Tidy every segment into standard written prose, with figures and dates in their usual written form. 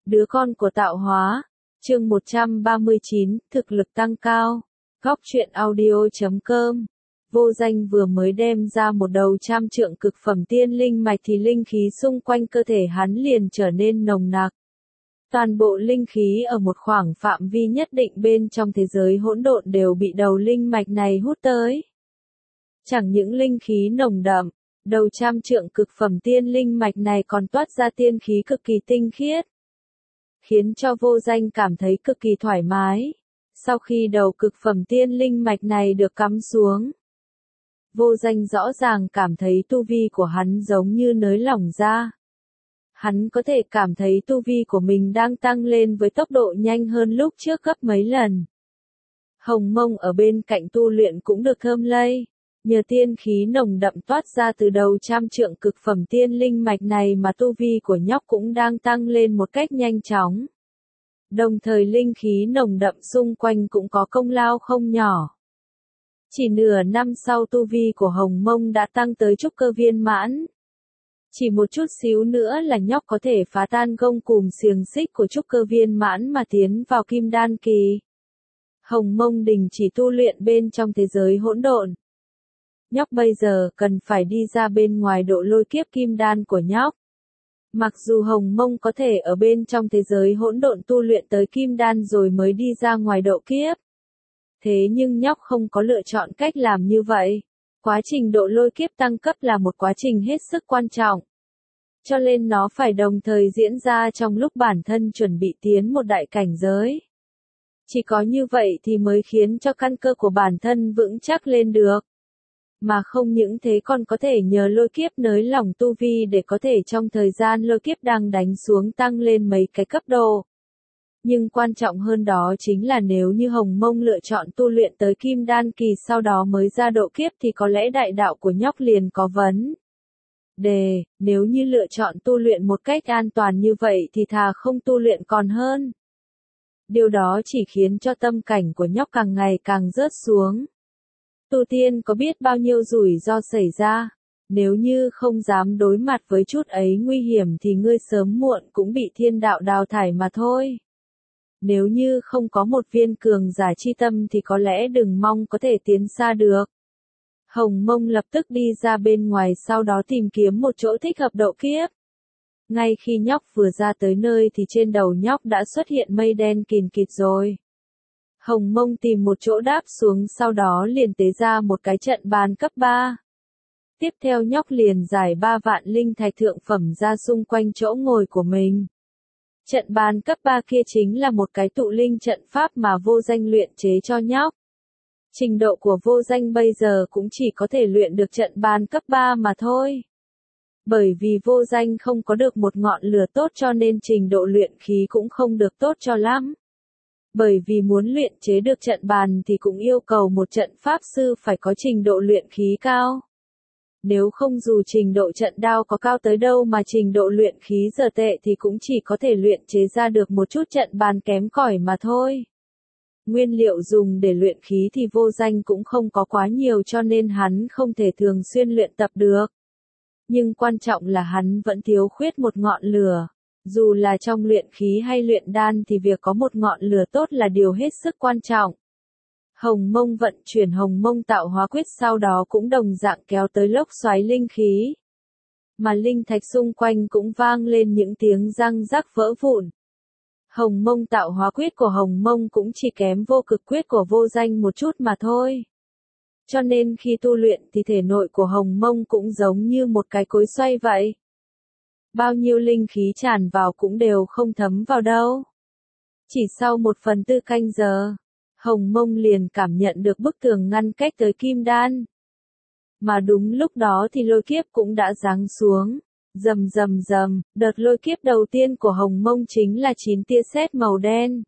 Đứa con của tạo hóa. Chương 139, thực lực tăng cao. Góc truyện audio.com. Vô Danh vừa mới đem ra một đầu trăm trượng cực phẩm tiên linh mạch thì linh khí xung quanh cơ thể hắn liền trở nên nồng nặc. Toàn bộ linh khí ở một khoảng phạm vi nhất định bên trong thế giới hỗn độn đều bị đầu linh mạch này hút tới. Chẳng những linh khí nồng đậm, đầu trăm trượng cực phẩm tiên linh mạch này còn toát ra tiên khí cực kỳ tinh khiết, khiến cho Vô Danh cảm thấy cực kỳ thoải mái. Sau khi đầu cực phẩm tiên linh mạch này được cắm xuống, Vô Danh rõ ràng cảm thấy tu vi của hắn giống như nới lỏng ra. Hắn có thể cảm thấy tu vi của mình đang tăng lên với tốc độ nhanh hơn lúc trước gấp mấy lần. Hồng Mông ở bên cạnh tu luyện cũng được thơm lây. Nhờ tiên khí nồng đậm toát ra từ đầu trăm trượng cực phẩm tiên linh mạch này mà tu vi của nhóc cũng đang tăng lên một cách nhanh chóng. Đồng thời linh khí nồng đậm xung quanh cũng có công lao không nhỏ. Chỉ nửa năm sau tu vi của Hồng Mông đã tăng tới trúc cơ viên mãn. Chỉ một chút xíu nữa là nhóc có thể phá tan gông cùm xiềng xích của trúc cơ viên mãn mà tiến vào kim đan kỳ. Hồng Mông đình chỉ tu luyện bên trong thế giới hỗn độn. Nhóc bây giờ cần phải đi ra bên ngoài độ lôi kiếp kim đan của nhóc. Mặc dù Hồng Mông có thể ở bên trong thế giới hỗn độn tu luyện tới kim đan rồi mới đi ra ngoài độ kiếp. Thế nhưng nhóc không có lựa chọn cách làm như vậy. Quá trình độ lôi kiếp tăng cấp là một quá trình hết sức quan trọng. Cho nên nó phải đồng thời diễn ra trong lúc bản thân chuẩn bị tiến một đại cảnh giới. Chỉ có như vậy thì mới khiến cho căn cơ của bản thân vững chắc lên được. Mà không những thế còn có thể nhờ lôi kiếp nới lỏng tu vi để có thể trong thời gian lôi kiếp đang đánh xuống tăng lên mấy cái cấp độ. Nhưng quan trọng hơn đó chính là nếu như Hồng Mông lựa chọn tu luyện tới kim đan kỳ sau đó mới ra độ kiếp thì có lẽ đại đạo của nhóc liền có vấn đề. Nếu như lựa chọn tu luyện một cách an toàn như vậy thì thà không tu luyện còn hơn. Điều đó chỉ khiến cho tâm cảnh của nhóc càng ngày càng rớt xuống. Tu tiên có biết bao nhiêu rủi ro xảy ra, nếu như không dám đối mặt với chút ấy nguy hiểm thì ngươi sớm muộn cũng bị thiên đạo đào thải mà thôi. Nếu như không có một viên cường giả chi tâm thì có lẽ đừng mong có thể tiến xa được. Hồng Mông lập tức đi ra bên ngoài sau đó tìm kiếm một chỗ thích hợp độ kiếp. Ngay khi nhóc vừa ra tới nơi thì trên đầu nhóc đã xuất hiện mây đen kìn kịt rồi. Hồng Mông tìm một chỗ đáp xuống sau đó liền tế ra một cái trận bàn cấp 3. Tiếp theo nhóc liền giải 3 vạn linh thạch thượng phẩm ra xung quanh chỗ ngồi của mình. Trận bàn cấp 3 kia chính là một cái tụ linh trận pháp mà Vô Danh luyện chế cho nhóc. Trình độ của Vô Danh bây giờ cũng chỉ có thể luyện được trận bàn cấp 3 mà thôi. Bởi vì Vô Danh không có được một ngọn lửa tốt cho nên trình độ luyện khí cũng không được tốt cho lắm. Bởi vì muốn luyện chế được trận bàn thì cũng yêu cầu một trận pháp sư phải có trình độ luyện khí cao. Nếu không dù trình độ trận đao có cao tới đâu mà trình độ luyện khí giờ tệ thì cũng chỉ có thể luyện chế ra được một chút trận bàn kém cỏi mà thôi. Nguyên liệu dùng để luyện khí thì Vô Danh cũng không có quá nhiều cho nên hắn không thể thường xuyên luyện tập được. Nhưng quan trọng là hắn vẫn thiếu khuyết một ngọn lửa. Dù là trong luyện khí hay luyện đan thì việc có một ngọn lửa tốt là điều hết sức quan trọng. Hồng Mông vận chuyển Hồng Mông tạo hóa quyết sau đó cũng đồng dạng kéo tới lốc xoáy linh khí. Mà linh thạch xung quanh cũng vang lên những tiếng răng rắc vỡ vụn. Hồng Mông tạo hóa quyết của Hồng Mông cũng chỉ kém vô cực quyết của Vô Danh một chút mà thôi. Cho nên khi tu luyện thì thể nội của Hồng Mông cũng giống như một cái cối xoay vậy. Bao nhiêu linh khí tràn vào cũng đều không thấm vào đâu. Chỉ sau 1/4 canh giờ, Hồng Mông liền cảm nhận được bức tường ngăn cách tới kim đan. Mà đúng lúc đó thì lôi kiếp cũng đã giáng xuống. Rầm rầm rầm, đợt lôi kiếp đầu tiên của Hồng Mông chính là 9 tia sét màu đen.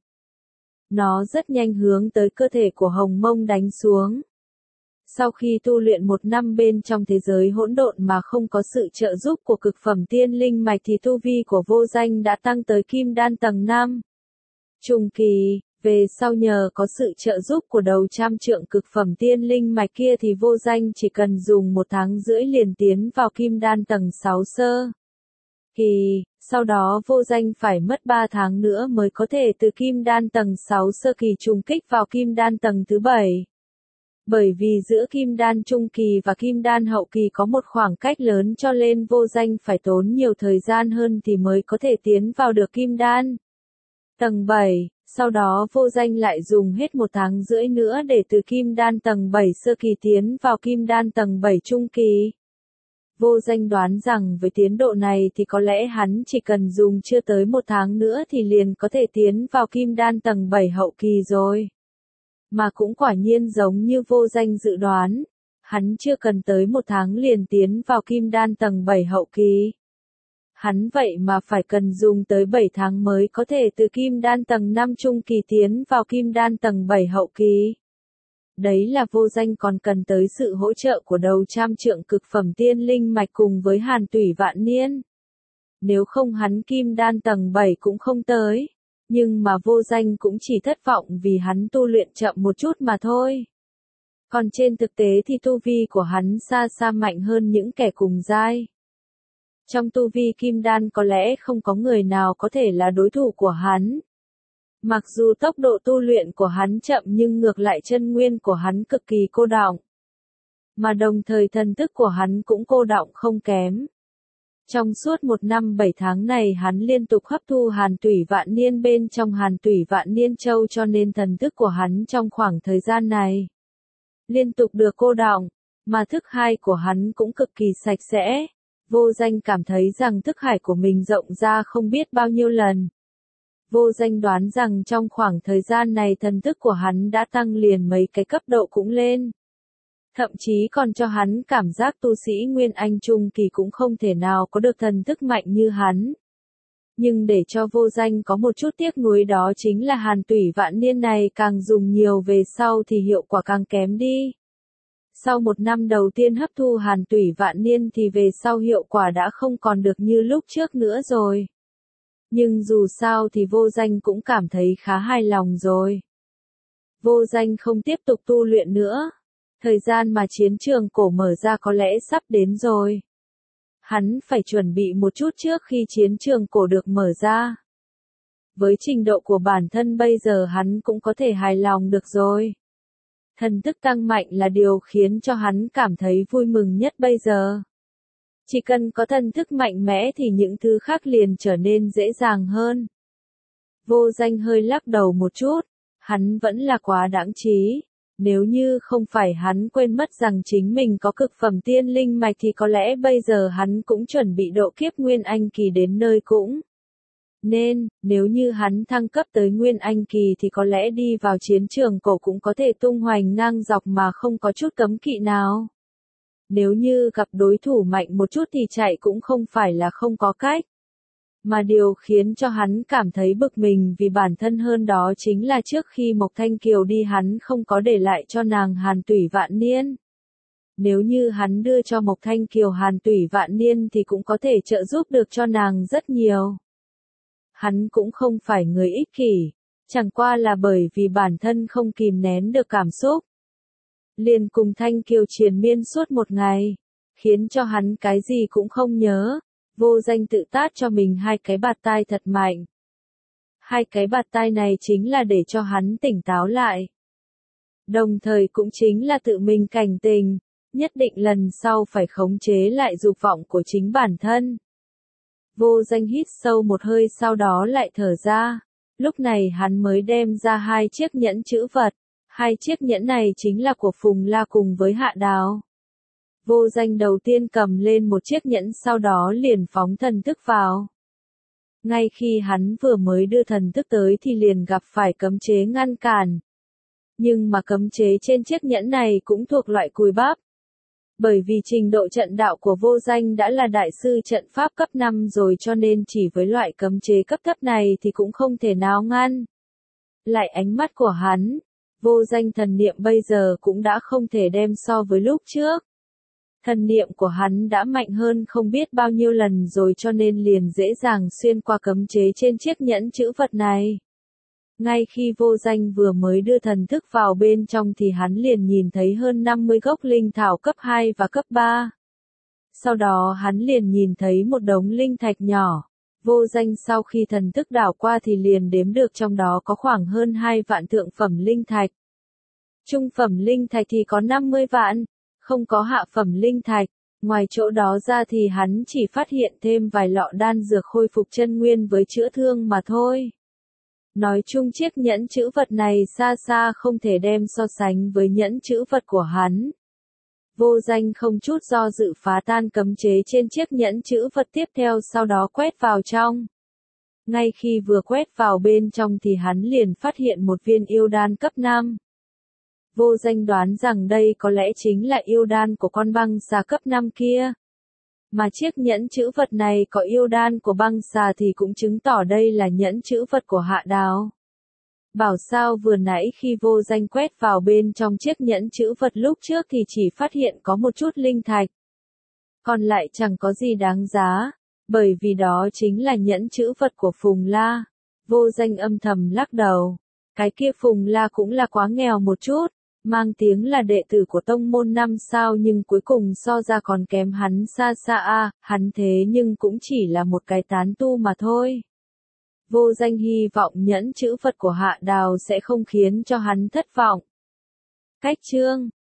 Nó rất nhanh hướng tới cơ thể của Hồng Mông đánh xuống. Sau khi tu luyện 1 năm bên trong thế giới hỗn độn mà không có sự trợ giúp của cực phẩm tiên linh mạch thì tu vi của Vô Danh đã tăng tới kim đan tầng 5. Trung kỳ, về sau nhờ có sự trợ giúp của đầu trăm trượng cực phẩm tiên linh mạch kia thì Vô Danh chỉ cần dùng 1 tháng rưỡi liền tiến vào kim đan tầng 6 sơ. kỳ, sau đó vô danh phải mất 3 tháng nữa mới có thể từ kim đan tầng 6 sơ kỳ trùng kích vào kim đan tầng thứ 7. Bởi vì giữa kim đan trung kỳ và kim đan hậu kỳ có một khoảng cách lớn cho nên vô danh phải tốn nhiều thời gian hơn thì mới có thể tiến vào được kim đan tầng 7. Sau đó vô danh lại dùng hết 1 tháng rưỡi nữa để từ kim đan tầng 7 sơ kỳ tiến vào kim đan tầng 7 trung kỳ. Vô danh đoán rằng với tiến độ này thì có lẽ hắn chỉ cần dùng chưa tới 1 tháng nữa thì liền có thể tiến vào kim đan tầng 7 hậu kỳ rồi. Mà cũng quả nhiên giống như vô danh dự đoán, hắn chưa cần tới 1 tháng liền tiến vào kim đan tầng 7 hậu kỳ. Hắn vậy mà phải cần dùng tới 7 tháng mới có thể từ kim đan tầng 5 trung kỳ tiến vào kim đan tầng 7 hậu kỳ. Đấy là vô danh còn cần tới sự hỗ trợ của đầu trăm trượng cực phẩm tiên linh mạch cùng với hàn tủy vạn niên. Nếu không hắn kim đan tầng 7 cũng không tới. Nhưng mà vô danh cũng chỉ thất vọng vì hắn tu luyện chậm một chút mà thôi. Còn trên thực tế thì tu vi của hắn xa xa mạnh hơn những kẻ cùng giai. Trong tu vi kim đan có lẽ không có người nào có thể là đối thủ của hắn. Mặc dù tốc độ tu luyện của hắn chậm nhưng ngược lại chân nguyên của hắn cực kỳ cô đọng. Mà đồng thời thần thức của hắn cũng cô đọng không kém. Trong suốt 1 năm 7 tháng này hắn liên tục hấp thu hàn tủy vạn niên bên trong hàn tủy vạn niên châu cho nên thần thức của hắn trong khoảng thời gian này liên tục được cô đọng, mà thức hải của hắn cũng cực kỳ sạch sẽ. Vô danh cảm thấy rằng thức hải của mình rộng ra không biết bao nhiêu lần. Vô danh đoán rằng trong khoảng thời gian này thần thức của hắn đã tăng liền mấy cái cấp độ cũng lên. Thậm chí còn cho hắn cảm giác tu sĩ Nguyên Anh Trung kỳ cũng không thể nào có được thần thức mạnh như hắn. Nhưng để cho vô danh có một chút tiếc nuối đó chính là hàn tủy vạn niên này càng dùng nhiều về sau thì hiệu quả càng kém đi. Sau 1 năm đầu tiên hấp thu hàn tủy vạn niên thì về sau hiệu quả đã không còn được như lúc trước nữa rồi. Nhưng dù sao thì vô danh cũng cảm thấy khá hài lòng rồi. Vô danh không tiếp tục tu luyện nữa. Thời gian mà chiến trường cổ mở ra có lẽ sắp đến rồi. Hắn phải chuẩn bị một chút trước khi chiến trường cổ được mở ra. Với trình độ của bản thân bây giờ hắn cũng có thể hài lòng được rồi. Thần thức tăng mạnh là điều khiến cho hắn cảm thấy vui mừng nhất bây giờ. Chỉ cần có thần thức mạnh mẽ thì những thứ khác liền trở nên dễ dàng hơn. Vô danh hơi lắc đầu một chút, hắn vẫn là quá đãng trí. Nếu như không phải hắn quên mất rằng chính mình có cực phẩm tiên linh mạch thì có lẽ bây giờ hắn cũng chuẩn bị độ kiếp Nguyên Anh kỳ đến nơi cũng. Nên, nếu như hắn thăng cấp tới Nguyên Anh kỳ thì có lẽ đi vào chiến trường cổ cũng có thể tung hoành ngang dọc mà không có chút cấm kỵ nào. Nếu như gặp đối thủ mạnh một chút thì chạy cũng không phải là không có cách. Mà điều khiến cho hắn cảm thấy bực mình vì bản thân hơn đó chính là trước khi Mộc Thanh Kiều đi hắn không có để lại cho nàng hàn tủy vạn niên. Nếu như hắn đưa cho Mộc Thanh Kiều hàn tủy vạn niên thì cũng có thể trợ giúp được cho nàng rất nhiều. Hắn cũng không phải người ích kỷ, chẳng qua là bởi vì bản thân không kìm nén được cảm xúc. Liền cùng Thanh Kiều triền miên suốt 1 ngày, khiến cho hắn cái gì cũng không nhớ. Vô danh tự tát cho mình 2 cái bạt tai thật mạnh. 2 cái bạt tai này chính là để cho hắn tỉnh táo lại. Đồng thời cũng chính là tự mình cảnh tình, nhất định lần sau phải khống chế lại dục vọng của chính bản thân. Vô danh hít sâu một hơi sau đó lại thở ra. Lúc này hắn mới đem ra 2 chiếc nhẫn chữ vật. 2 chiếc nhẫn này chính là của Phùng La cùng với Hạ Đào. Vô danh đầu tiên cầm lên một chiếc nhẫn sau đó liền phóng thần thức vào. Ngay khi hắn vừa mới đưa thần thức tới thì liền gặp phải cấm chế ngăn cản. Nhưng mà cấm chế trên chiếc nhẫn này cũng thuộc loại cùi bắp. Bởi vì trình độ trận đạo của vô danh đã là đại sư trận pháp cấp 5 rồi cho nên chỉ với loại cấm chế cấp thấp này thì cũng không thể nào ngăn. Lại ánh mắt của hắn, vô danh thần niệm bây giờ cũng đã không thể đem so với lúc trước. Thần niệm của hắn đã mạnh hơn không biết bao nhiêu lần rồi cho nên liền dễ dàng xuyên qua cấm chế trên chiếc nhẫn chữ vật này. Ngay khi vô danh vừa mới đưa thần thức vào bên trong thì hắn liền nhìn thấy hơn 50 gốc linh thảo cấp 2 và cấp 3. Sau đó hắn liền nhìn thấy một đống linh thạch nhỏ. Vô Danh sau khi thần thức đảo qua thì liền đếm được trong đó có khoảng hơn 2 vạn thượng phẩm linh thạch. Trung phẩm linh thạch thì có 50 vạn, không có hạ phẩm linh thạch. Ngoài chỗ đó ra thì hắn chỉ phát hiện thêm vài lọ đan dược khôi phục chân nguyên với chữa thương mà thôi. Nói chung chiếc nhẫn chữ vật này xa xa không thể đem so sánh với nhẫn chữ vật của hắn. Vô Danh không chút do dự phá tan cấm chế trên chiếc nhẫn chữ vật tiếp theo, sau đó quét vào trong. Ngay khi vừa quét vào bên trong thì hắn liền phát hiện một viên yêu đan cấp 5. Vô Danh đoán rằng đây có lẽ chính là yêu đan của con băng xà cấp 5 kia. Mà chiếc nhẫn chữ vật này có yêu đan của băng xà thì cũng chứng tỏ đây là nhẫn chữ vật của Hạ Đào. Bảo sao vừa nãy khi Vô Danh quét vào bên trong chiếc nhẫn chữ vật lúc trước thì chỉ phát hiện có một chút linh thạch. Còn lại chẳng có gì đáng giá, bởi vì đó chính là nhẫn chữ vật của Phùng La. Vô Danh âm thầm lắc đầu. Cái kia Phùng La cũng là quá nghèo một chút, mang tiếng là đệ tử của tông môn 5 sao nhưng cuối cùng so ra còn kém hắn xa xa a, hắn thế nhưng cũng chỉ là một cái tán tu mà thôi. Vô Danh hy vọng nhẫn chữ vật của Hạ Đào sẽ không khiến cho hắn thất vọng. Cách chương